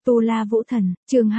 Tu La Vũ Thần, chương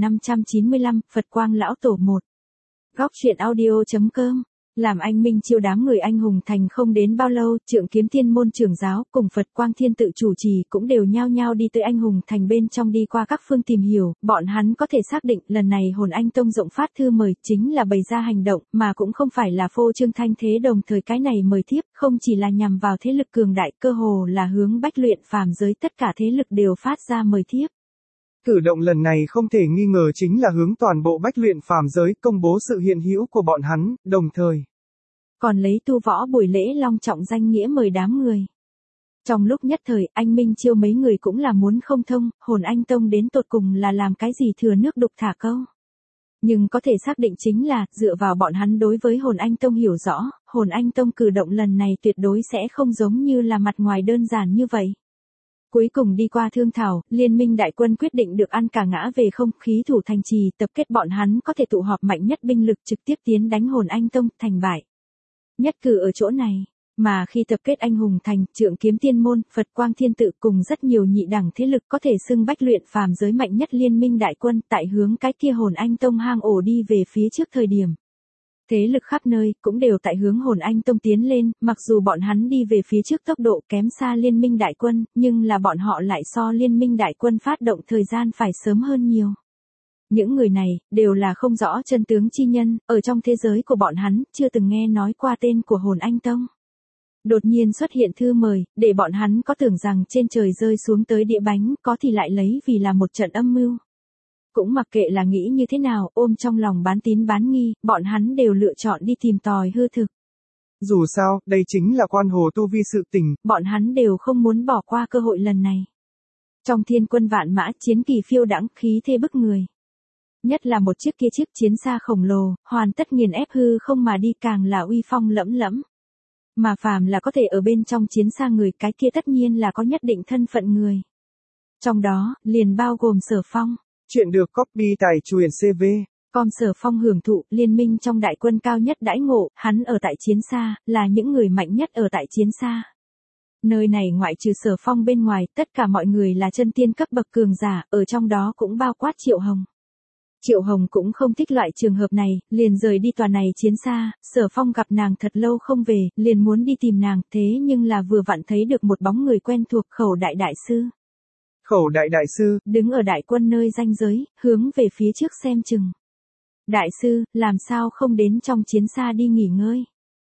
2595, Phật Quang Lão Tổ 1. Góc truyện audio.com. Làm anh Minh Chiêu đám người anh hùng thành không đến bao lâu, Trượng Kiếm Tiên môn trưởng giáo cùng Phật Quang Thiên tự chủ trì cũng đều nhao nhao đi tới anh hùng thành bên trong đi qua các phương tìm hiểu, bọn hắn có thể xác định lần này Hồn Anh Tông rộng phát thư mời chính là bày ra hành động, mà cũng không phải là phô trương thanh thế, đồng thời cái này mời thiếp không chỉ là nhằm vào thế lực cường đại, cơ hồ là hướng bách luyện phàm giới tất cả thế lực đều phát ra mời thiếp. Cử động lần này không thể nghi ngờ chính là hướng toàn bộ bách luyện phàm giới công bố sự hiện hữu của bọn hắn, đồng thời còn lấy tu võ buổi lễ long trọng danh nghĩa mời đám người. Trong lúc nhất thời, anh Minh Chiêu mấy người cũng là muốn không thông, Hồn Anh Tông đến tột cùng là làm cái gì thừa nước đục thả câu. Nhưng có thể xác định chính là, dựa vào bọn hắn đối với Hồn Anh Tông hiểu rõ, Hồn Anh Tông cử động lần này tuyệt đối sẽ không giống như là mặt ngoài đơn giản như vậy. Cuối cùng đi qua thương thảo, liên minh đại quân quyết định được ăn cả ngã về không, khí thủ thành trì, tập kết bọn hắn có thể tụ họp mạnh nhất binh lực trực tiếp tiến đánh Hồn Anh Tông, thành bại. Nhất cử ở chỗ này, mà khi tập kết anh hùng thành, Trượng Kiếm Tiên môn, Phật Quang Thiên tự cùng rất nhiều nhị đẳng thế lực có thể xưng bách luyện phàm giới mạnh nhất liên minh đại quân tại hướng cái kia Hồn Anh Tông hang ổ đi về phía trước thời điểm. Thế lực khắp nơi cũng đều tại hướng Hồn Anh Tông tiến lên, mặc dù bọn hắn đi về phía trước tốc độ kém xa liên minh đại quân, nhưng là bọn họ lại so liên minh đại quân phát động thời gian phải sớm hơn nhiều. Những người này, đều là không rõ chân tướng chi nhân, ở trong thế giới của bọn hắn, chưa từng nghe nói qua tên của Hồn Anh Tông. Đột nhiên xuất hiện thư mời, để bọn hắn có tưởng rằng trên trời rơi xuống tới địa bánh, có thì lại lấy vì là một trận âm mưu. Cũng mặc kệ là nghĩ như thế nào, ôm trong lòng bán tín bán nghi, bọn hắn đều lựa chọn đi tìm tòi hư thực. Dù sao, đây chính là quan hồ tu vi sự tình. Bọn hắn đều không muốn bỏ qua cơ hội lần này. Trong thiên quân vạn mã, chiến kỳ phiêu đãng, khí thế bức người. Nhất là một chiếc chiến xa khổng lồ, hoàn tất nghiền ép hư không mà đi, càng là uy phong lẫm lẫm. Mà phàm là có thể ở bên trong chiến xa người, cái kia tất nhiên là có nhất định thân phận người. Trong đó, liền bao gồm Sở Phong. Chuyện được copy tại truyện CV. Com Sở Phong hưởng thụ liên minh trong đại quân cao nhất đãi ngộ, hắn ở tại chiến xa, là những người mạnh nhất ở tại chiến xa. Nơi này ngoại trừ Sở Phong bên ngoài, tất cả mọi người là chân tiên cấp bậc cường giả, ở trong đó cũng bao quát Triệu Hồng. Triệu Hồng cũng không thích loại trường hợp này, liền rời đi tòa này chiến xa, Sở Phong gặp nàng thật lâu không về, liền muốn đi tìm nàng, thế nhưng là vừa vặn thấy được một bóng người quen thuộc, Khẩu Đại Đại Sư. Khẩu Đại Đại Sư, đứng ở đại quân nơi ranh giới, hướng về phía trước xem chừng. Đại sư, làm sao không đến trong chiến xa đi nghỉ ngơi?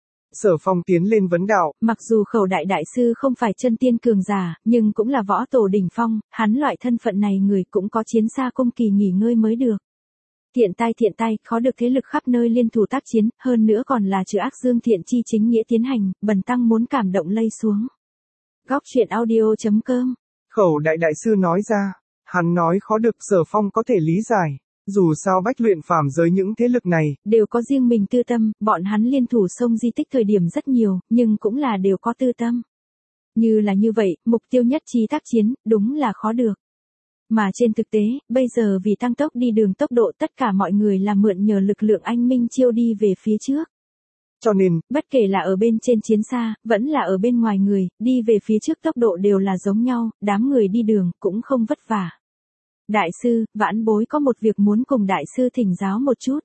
Sở Phong tiến lên vấn đạo. Mặc dù Khẩu Đại sư không phải chân tiên cường giả, nhưng cũng là võ tổ đỉnh phong, hắn loại thân phận này người cũng có chiến xa cung kỳ nghỉ ngơi mới được. Thiện tay, khó được thế lực khắp nơi liên thủ tác chiến, hơn nữa còn là trừ ác dương thiện chi chính nghĩa tiến hành, bần tăng muốn cảm động lây xuống. Góc truyện audio.com. Khẩu Đại sư nói ra, hắn nói khó được, Sở Phong có thể lý giải. Dù sao bách luyện phàm giới những thế lực này, đều có riêng mình tư tâm, bọn hắn liên thủ sông di tích thời điểm rất nhiều, nhưng cũng là đều có tư tâm. Như là như vậy, mục tiêu nhất trí tác chiến, đúng là khó được. Mà trên thực tế, bây giờ vì tăng tốc đi đường tốc độ, tất cả mọi người là mượn nhờ lực lượng anh Minh Chiêu đi về phía trước. Cho nên, bất kể là ở bên trên chiến xa, vẫn là ở bên ngoài người, đi về phía trước tốc độ đều là giống nhau, đám người đi đường cũng không vất vả. Đại sư, vãn bối có một việc muốn cùng đại sư thỉnh giáo một chút.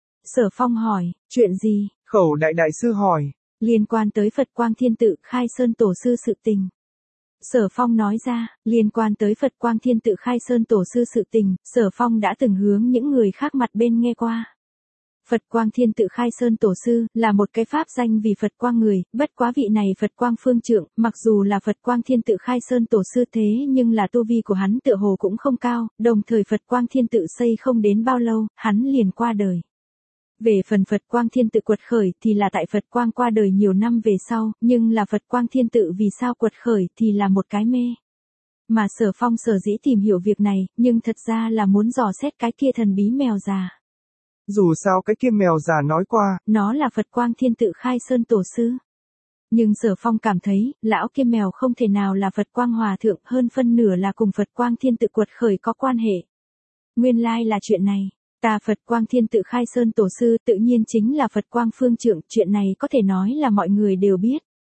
Sở Phong hỏi, chuyện gì? Khẩu Đại sư hỏi, liên quan tới Phật Quang Thiên tự Khai Sơn Tổ sư sự tình. Sở Phong nói ra, liên quan tới Phật Quang Thiên tự Khai Sơn Tổ sư sự tình, Sở Phong đã từng hướng những người khác mặt bên nghe qua. Phật Quang Thiên tự Khai Sơn Tổ sư là một cái pháp danh vì Phật Quang người, bất quá vị này Phật Quang phương trượng, mặc dù là Phật Quang Thiên tự Khai Sơn Tổ sư thế nhưng là tu vi của hắn tựa hồ cũng không cao, đồng thời Phật Quang Thiên tự xây không đến bao lâu, hắn liền qua đời. Về phần Phật Quang Thiên tự quật khởi thì là tại Phật Quang qua đời nhiều năm về sau, nhưng là Phật Quang Thiên tự vì sao quật khởi thì là một cái mê. Mà Sở Phong sở dĩ tìm hiểu việc này, nhưng thật ra là muốn dò xét cái kia thần bí mèo già. Dù sao cái kia mèo già nói qua, nó là Phật Quang Thiên tự Khai Sơn Tổ sư. Nhưng Sở Phong cảm thấy, lão kia mèo không thể nào là Phật Quang Hòa Thượng, hơn phân nửa là cùng Phật Quang Thiên tự quật khởi có quan hệ. Nguyên lai là chuyện này. Ta Phật Quang Thiên tự Khai Sơn Tổ sư tự nhiên chính là Phật Quang phương trượng, chuyện này có thể nói là mọi người đều biết.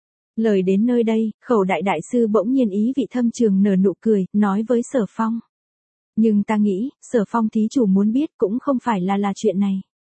Lời đến nơi đây, Khẩu Đại sư bỗng nhiên ý vị thâm trường nở nụ cười, nói với Sở Phong. Nhưng ta nghĩ, Sở Phong thí chủ muốn biết cũng không phải là chuyện này.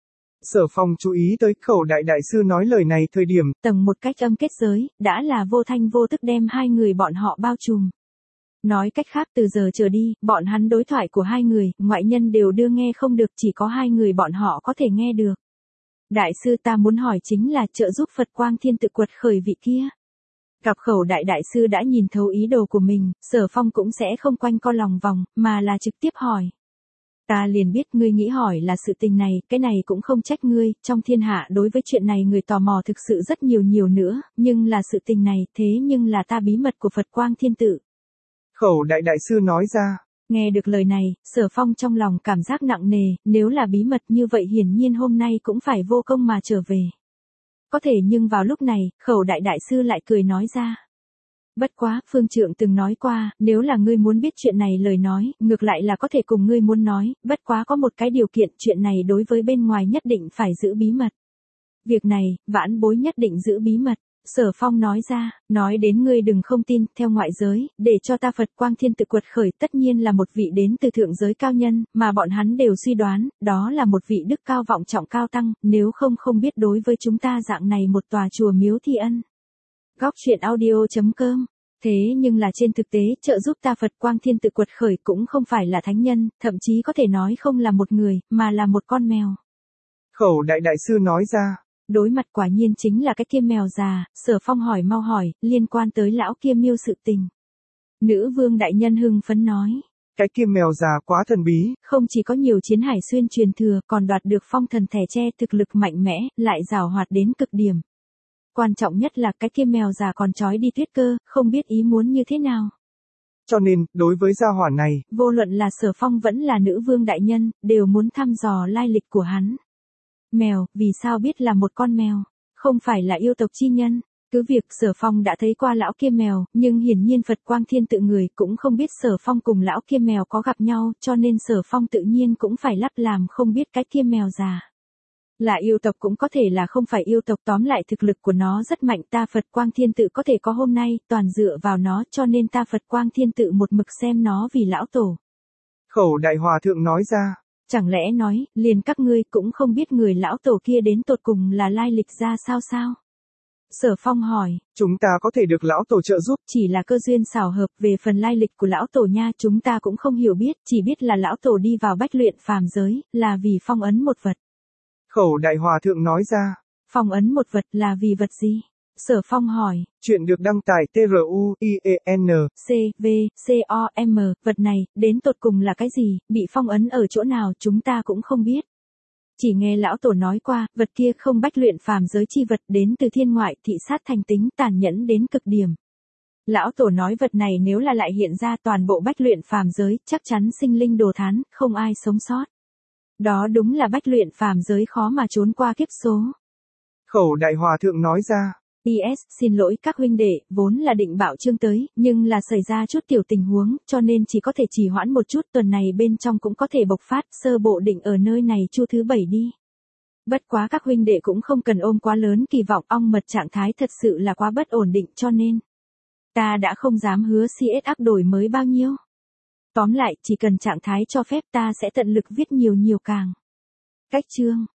Sở Phong chú ý tới Khẩu đại sư nói lời này thời điểm, Tầng một cách âm kết giới, đã là vô thanh vô tức đem hai người bọn họ bao trùm. Nói cách khác từ giờ trở đi, bọn hắn đối thoại của hai người, ngoại nhân đều đưa nghe không được, chỉ có hai người bọn họ có thể nghe được. Đại sư ta muốn hỏi chính là trợ giúp Phật Quang Thiên tự quật khởi vị kia. Gặp Khẩu đại sư đã nhìn thấu ý đồ của mình, Sở Phong cũng sẽ không quanh co lòng vòng, mà là trực tiếp hỏi. Ta liền biết ngươi nghĩ hỏi là sự tình này, cái này cũng không trách ngươi, trong thiên hạ đối với chuyện này người tò mò thực sự rất nhiều nữa, nhưng là sự tình này, thế nhưng là ta bí mật của Phật Quang Thiên tự. Khẩu đại sư nói ra. Nghe được lời này, Sở Phong trong lòng cảm giác nặng nề, nếu là bí mật như vậy hiển nhiên hôm nay cũng phải vô công mà trở về. Có thể nhưng vào lúc này, Khẩu đại sư lại cười nói ra. Bất quá, phương trượng từng nói qua, nếu là ngươi muốn biết chuyện này lời nói, ngược lại là có thể cùng ngươi muốn nói, bất quá có một cái điều kiện, chuyện này đối với bên ngoài nhất định phải giữ bí mật. Việc này, vãn bối nhất định giữ bí mật. Sở Phong nói ra, nói đến ngươi đừng không tin, theo ngoại giới, để cho ta Phật Quang Thiên tự quật khởi tất nhiên là một vị đến từ thượng giới cao nhân, mà bọn hắn đều suy đoán, đó là một vị đức cao vọng trọng cao tăng, nếu không biết đối với chúng ta dạng này một tòa chùa miếu thi ân. Góc truyện audio.com. Thế nhưng là trên thực tế, trợ giúp ta Phật Quang Thiên tự quật khởi cũng không phải là thánh nhân, thậm chí có thể nói không là một người, mà là một con mèo. Khẩu đại sư nói ra. Đối mặt quả nhiên chính là cái kia mèo già, Sở Phong hỏi mau hỏi, liên quan tới lão kia miêu sự tình. Nữ vương đại nhân hưng phấn nói. Cái kia mèo già quá thần bí. Không chỉ có nhiều chiến hải xuyên truyền thừa, còn đoạt được phong thần thẻ tre thực lực mạnh mẽ, lại giàu hoạt đến cực điểm. Quan trọng nhất là cái kia mèo già còn trói đi Tuyết Cơ, không biết ý muốn như thế nào. Cho nên, đối với gia hỏa này, vô luận là Sở Phong vẫn là nữ vương đại nhân, đều muốn thăm dò lai lịch của hắn. Mèo, vì sao biết là một con mèo? Không phải là yêu tộc chi nhân. Cứ việc Sở Phong đã thấy qua lão kia mèo, nhưng hiển nhiên Phật Quang Thiên tự người cũng không biết Sở Phong cùng lão kia mèo có gặp nhau, cho nên Sở Phong tự nhiên cũng phải lắp làm không biết cái kia mèo già. Là yêu tộc cũng có thể là không phải yêu tộc, tóm lại thực lực của nó rất mạnh, ta Phật Quang Thiên tự có thể có hôm nay, toàn dựa vào nó, cho nên ta Phật Quang Thiên tự một mực xem nó vì lão tổ. Khẩu đại hòa thượng nói ra. Chẳng lẽ nói, liền các ngươi cũng không biết người lão tổ kia đến tột cùng là lai lịch ra sao? Sở Phong hỏi. Chúng ta có thể được lão tổ trợ giúp. Chỉ là cơ duyên xảo hợp, về phần lai lịch của lão tổ nha, chúng ta cũng không hiểu biết, chỉ biết là lão tổ đi vào bách luyện phàm giới, là vì phong ấn một vật. Khẩu đại hòa thượng nói ra. Phong ấn một vật là vì vật gì? Sở Phong hỏi. Chuyện được đăng tải TRUIEN. vật này, đến tột cùng là cái gì, bị phong ấn ở chỗ nào chúng ta cũng không biết. Chỉ nghe lão tổ nói qua, vật kia không bách luyện phàm giới chi vật, đến từ thiên ngoại, thị sát thành tính tàn nhẫn đến cực điểm. Lão tổ nói vật này nếu là lại hiện ra toàn bộ bách luyện phàm giới, chắc chắn sinh linh đồ thán, không ai sống sót. Đó đúng là bách luyện phàm giới khó mà trốn qua kiếp số. Khẩu đại hòa thượng nói ra. PS, xin lỗi các huynh đệ, vốn là định bảo chương tới, nhưng là xảy ra chút tiểu tình huống, cho nên chỉ có thể trì hoãn một chút, tuần này bên trong cũng có thể bộc phát, sơ bộ định ở nơi này chu thứ 7 đi. Bất quá các huynh đệ cũng không cần ôm quá lớn kỳ vọng, ong mật trạng thái thật sự là quá bất ổn định, cho nên ta đã không dám hứa CS áp đổi mới bao nhiêu. Tóm lại, chỉ cần trạng thái cho phép ta sẽ tận lực viết nhiều càng. Cách chương